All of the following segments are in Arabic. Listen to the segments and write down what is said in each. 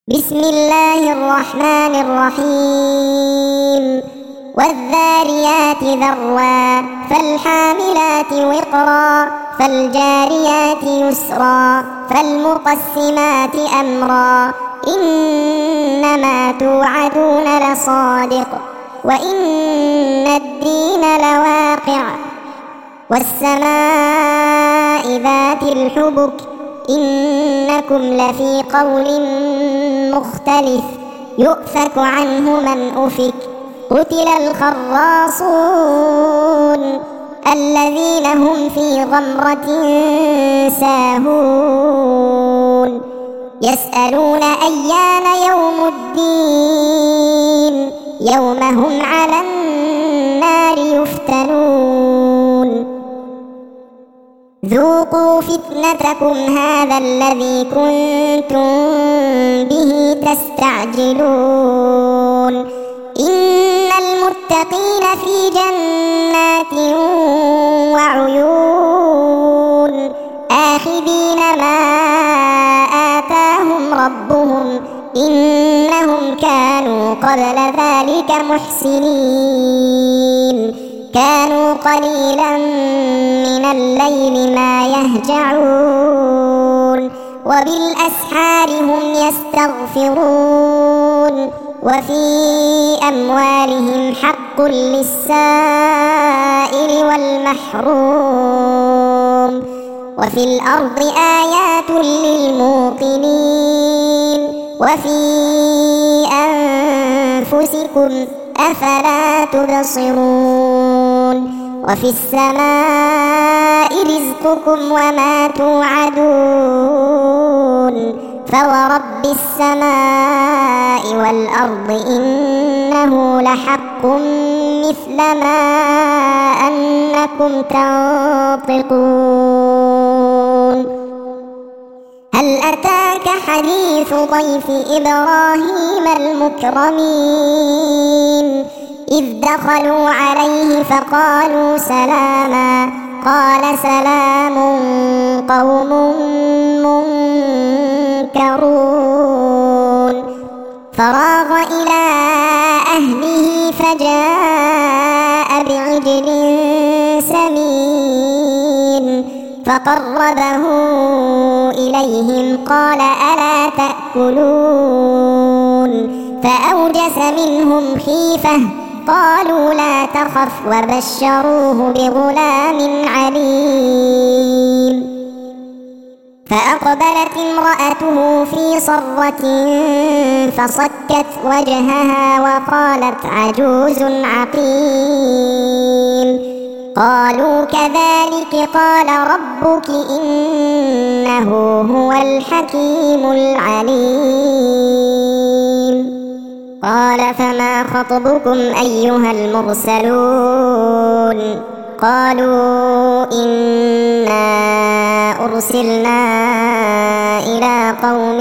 بسم الله الرحمن الرحيم والذاريات ذروا فالحاملات وقرا فالجاريات يسرا فالمقسمات أمرا إنما توعدون لصادق وإن الدين لواقع والسماء ذات الحبك إنكم لفي قول مختلف يؤفك عنه من أفك قتل الخراصون الذين هم في غمرة ساهون يسألون أيان يوم الدين يوم هم على النار يفتنون ذوقوا فتنتكم هذا الذي كنتم به تستعجلون إن المتقين في جنات وعيون آخذين ما آتاهم ربهم إنهم كانوا قبل ذلك محسنين كانوا قليلا من الليل ما يهجعون وبالأسحار هم يستغفرون وفي أموالهم حق للسائل والمحروم وفي الأرض آيات للموقنين وفي أنفسكم أفلا تبصرون وفي السماء رزقكم وما توعدون فورب السماء والأرض إنه لحق مثل ما أنكم تنطقون هل أتاك حديث ضيف إبراهيم المكرمين إذ دخلوا عليه فقالوا سلاما قال سلام قوم منكرون فراغ إلى أهله فجاء بعجل سمين فقربه إليهم قال ألا تأكلون فأوجس منهم خيفة قالوا لا تخف وبشروه بغلام عليم فأقبلت امرأته في صرة فصكت وجهها وقالت عجوز عقيم قالوا كذلك قال ربك إنه هو الحكيم العليم قال فما خطبكم أيها المرسلون قالوا إنا أرسلنا إلى قوم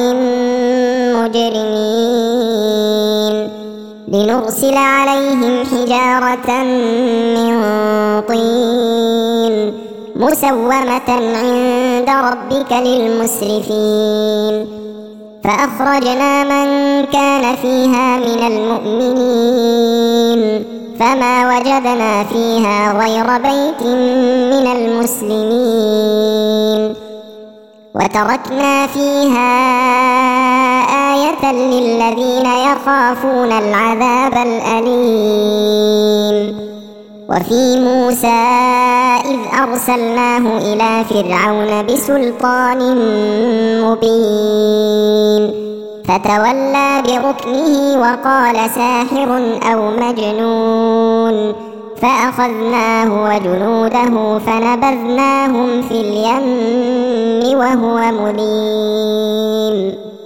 مجرمين لنرسل عليهم حجارة من طين مسومة عند ربك للمسرفين فأخرجنا من كان فيها من المؤمنين فما وجدنا فيها غير بيت من المسلمين وتركنا فيها آية للذين يخافون العذاب الأليم وفي موسى إذ أرسلناه إلى فرعون بسلطان مبين فتولى بركنه وقال ساحر أو مجنون فأخذناه وجنوده فنبذناهم في اليم وهو مليم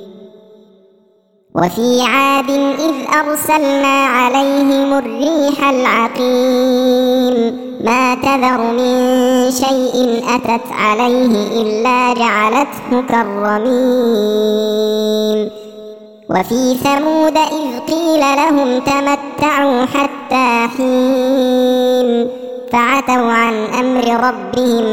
وفي عاد إذ أرسلنا عليهم الريح العقيم ما تذر من شيء أتت عليه إلا جعلته كالرميم وفي ثمود إذ قيل لهم تمتعوا حتى حين فعتوا عن أمر ربهم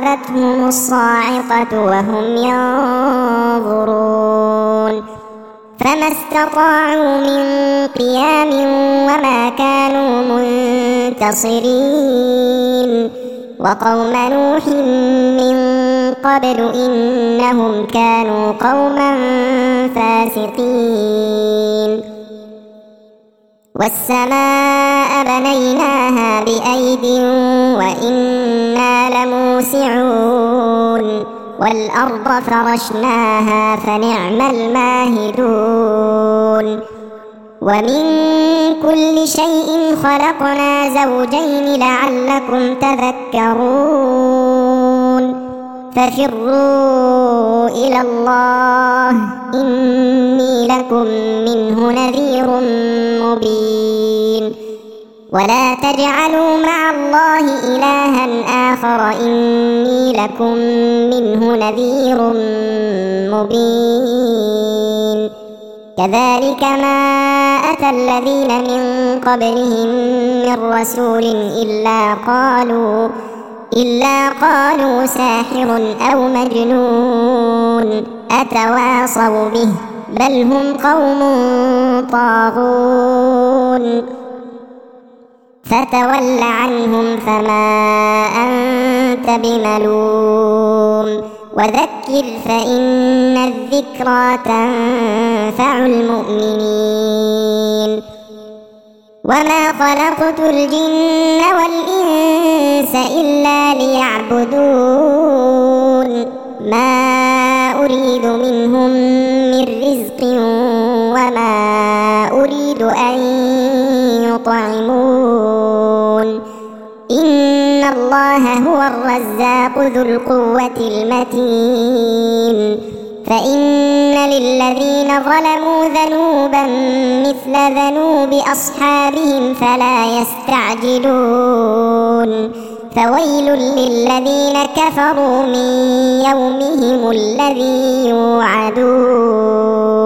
فأخذتهم الصاعقة وهم ينظرون فما استطاعوا من قيام وما كانوا منتصرين وقوم نوح من قبل إنهم كانوا قوما فاسقين والسماء بنيناها بأيد وإنا لموسعون والأرض فرشناها فنعم الماهدون ومن كل شيء خلقنا زوجين لعلكم تذكرون ففروا إلى الله إني لكم منه نذير مبين ولا تجعلوا مع الله إلها آخر إني لكم منه نذير مبين كذلك ما أتى الذين من قبلهم من رسول إلا قالوا ساحر أو مجنون أتواصوا به بل هم قوم طاغون فتول عنهم فما أنت بملوم وذكر فإن الذكرى تنفع المؤمنين وما خلقت الجن والإنس إلا ليعبدون ما أريد منهم من رزق وما أريد أن يطعمون إن الله هو الرزاق ذو القوة المتين فإن للذين ظلموا ذنوبا مثل ذنوب أصحابهم فلا يستعجلون فويل للذين كفروا من يومهم الذي يوعدون